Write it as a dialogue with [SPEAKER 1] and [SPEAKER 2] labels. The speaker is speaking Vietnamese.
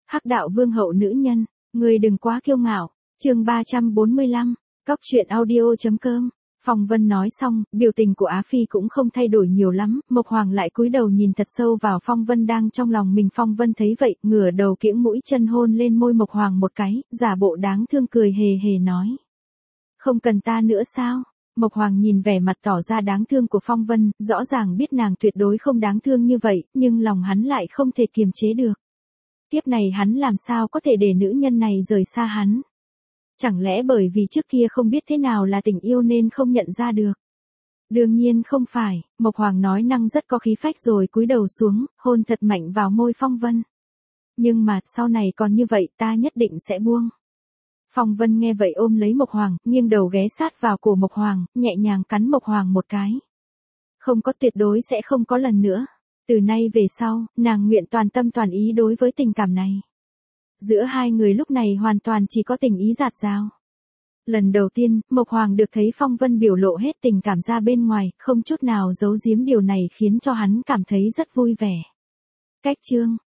[SPEAKER 1] Hắc đạo vương hậu nữ nhân, người đừng quá kiêu ngạo. Chương 345, Cóc truyện audio.com. Phong Vân nói xong, biểu tình của Á Phi cũng không thay đổi nhiều lắm, Mộc Hoàng lại cúi đầu nhìn thật sâu vào Phong Vân đang trong lòng mình. Phong Vân thấy vậy, ngửa đầu kiễng mũi chân hôn lên môi Mộc Hoàng một cái, giả bộ đáng thương cười hề hề nói. Không cần ta nữa sao? Mộc Hoàng nhìn vẻ mặt tỏ ra đáng thương của Phong Vân, rõ ràng biết nàng tuyệt đối không đáng thương như vậy, nhưng lòng hắn lại không thể kiềm chế được. Tiếp này hắn làm sao có thể để nữ nhân này rời xa hắn? Chẳng lẽ bởi vì trước kia không biết thế nào là tình yêu nên không nhận ra được? Đương nhiên không phải, Mộc Hoàng nói năng rất có khí phách rồi cúi đầu xuống, hôn thật mạnh vào môi Phong Vân. Nhưng mà, sau này còn như vậy ta nhất định sẽ buông. Phong Vân nghe vậy ôm lấy Mộc Hoàng, nghiêng đầu ghé sát vào cổ Mộc Hoàng, nhẹ nhàng cắn Mộc Hoàng một cái. Không có, tuyệt đối sẽ không có lần nữa. Từ nay về sau, nàng nguyện toàn tâm toàn ý đối với tình cảm này. Giữa hai người lúc này hoàn toàn chỉ có tình ý dạt dào. Lần đầu tiên, Mộc Hoàng được thấy Phong Vân biểu lộ hết tình cảm ra bên ngoài, không chút nào giấu giếm, điều này khiến cho hắn cảm thấy rất vui vẻ. Cách chương